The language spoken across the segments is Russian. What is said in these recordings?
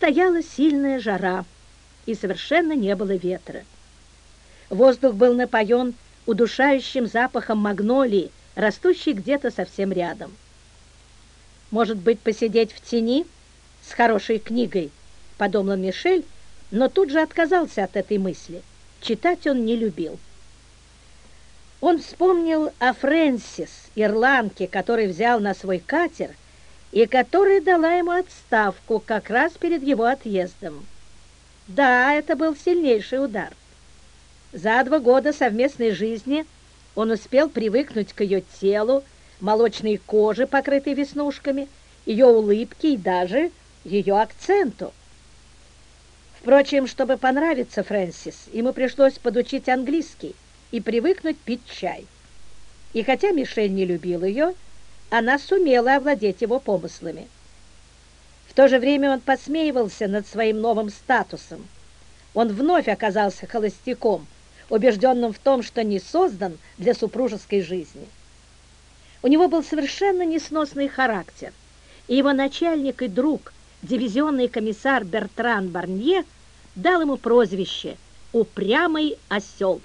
стояла сильная жара, и совершенно не было ветра. Воздух был напоен удушающим запахом магнолии, растущей где-то совсем рядом. «Может быть, посидеть в тени с хорошей книгой?» — подумал Мишель, но тут же отказался от этой мысли. Читать он не любил. Он вспомнил о Фрэнсис, ирландке, который взял на свой катер и которая дала ему отставку как раз перед его отъездом. Да, это был сильнейший удар. За 2 года совместной жизни он успел привыкнуть к ее телу, молочной коже, покрытой веснушками, ее улыбке и даже ее акценту. Впрочем, чтобы понравиться Фрэнсис, ему пришлось подучить английский и привыкнуть пить чай. И хотя Мишель не любил ее, она сумела овладеть его помыслами. В то же время он посмеивался над своим новым статусом. Он вновь оказался холостяком, убежденным в том, что не создан для супружеской жизни. У него был совершенно несносный характер, и его начальник и друг, дивизионный комиссар Бертран Барнье, дал ему прозвище «Упрямый осел».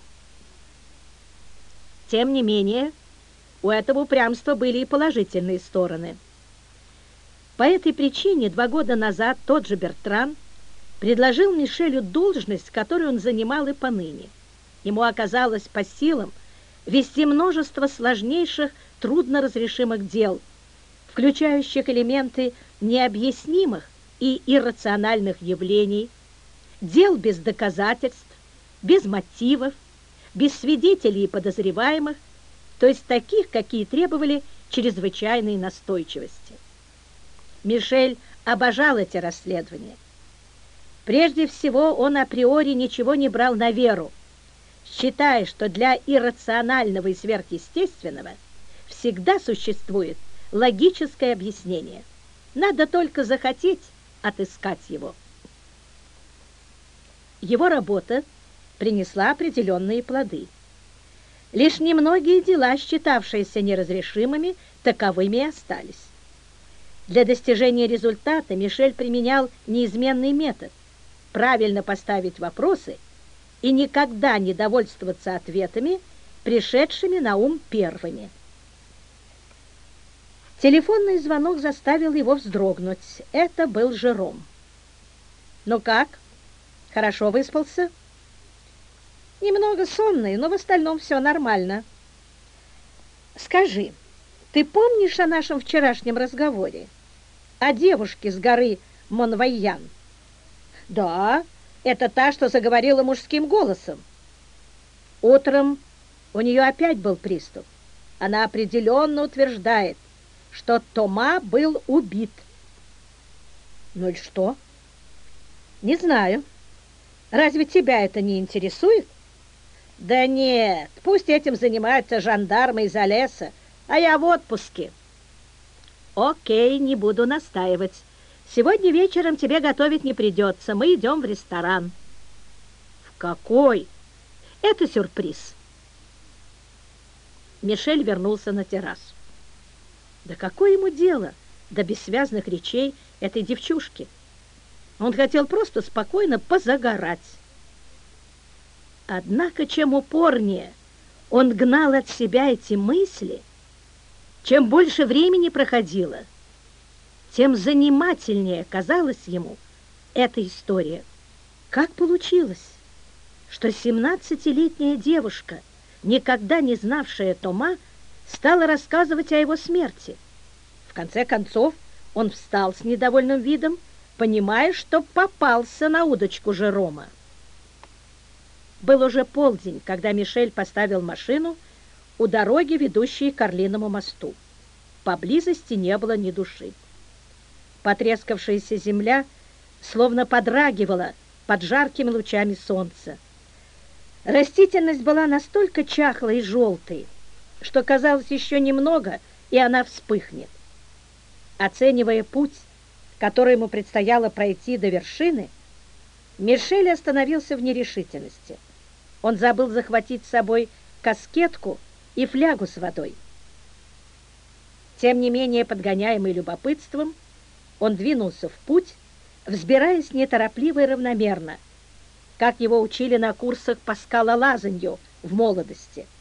Тем не менее, у этого упрямства были и положительные стороны. По этой причине 2 года назад тот же Бертран предложил Мишелю должность, которую он занимал и поныне. Ему оказалось по силам вести множество сложнейших, трудноразрешимых дел, включающих элементы необъяснимых и иррациональных явлений, дел без доказательств, без мотивов, без свидетелей и подозреваемых, то есть таких, какие требовали чрезвычайной настойчивости. Мишель обожал эти расследования. Прежде всего, он априори ничего не брал на веру, считая, что для иррационального и сверхъестественного всегда существует логическое объяснение. Надо только захотеть отыскать его. Его работа принесла определенные плоды. Лишь немногие дела, считавшиеся неразрешимыми, таковыми и остались. Для достижения результата Мишель применял неизменный метод – правильно поставить вопросы и никогда не довольствоваться ответами, пришедшими на ум первыми. Телефонный звонок заставил его вздрогнуть. Это был Жером. «Ну как? Хорошо выспался?» «Немного сонный, но в остальном все нормально». «Скажи, ты помнишь о нашем вчерашнем разговоре? О девушке с горы Монвайян?» «Да, это та, что заговорила мужским голосом. Утром у нее опять был приступ. Она определенно утверждает, что Тома был убит». «Ну и что?» «Не знаю. Разве тебя это не интересует?» «Да нет, пусть этим занимаются жандармы из леса, а я в отпуске». «Окей, не буду настаивать. Сегодня вечером тебе готовить не придется. Мы идем в ресторан». «В какой?» «Это сюрприз». Мишель вернулся на террасу. Да какое ему дело до бессвязных речей этой девчушки? Он хотел просто спокойно позагорать. Однако, чем упорнее он гнал от себя эти мысли, чем больше времени проходило, тем занимательнее казалась ему эта история. Как получилось, что 17-летняя девушка, никогда не знавшая Тома, стала рассказывать о его смерти? В конце концов, он встал с недовольным видом, понимая, что попался на удочку Жерома. Был уже полдень, когда Мишель поставил машину у дороги, ведущей к Орлиному мосту. Поблизости не было ни души. Потрескавшаяся земля словно подрагивала под жаркими лучами солнца. Растительность была настолько чахлой и желтой, что казалось еще немного, и она вспыхнет. Оценивая путь, который ему предстояло пройти до вершины, Мишель остановился в нерешительности. Он забыл захватить с собой каскетку и флягу с водой. Тем не менее, подгоняемый любопытством, он двинулся в путь, взбираясь неторопливо и равномерно, как его учили на курсах по скалолазанью в молодости.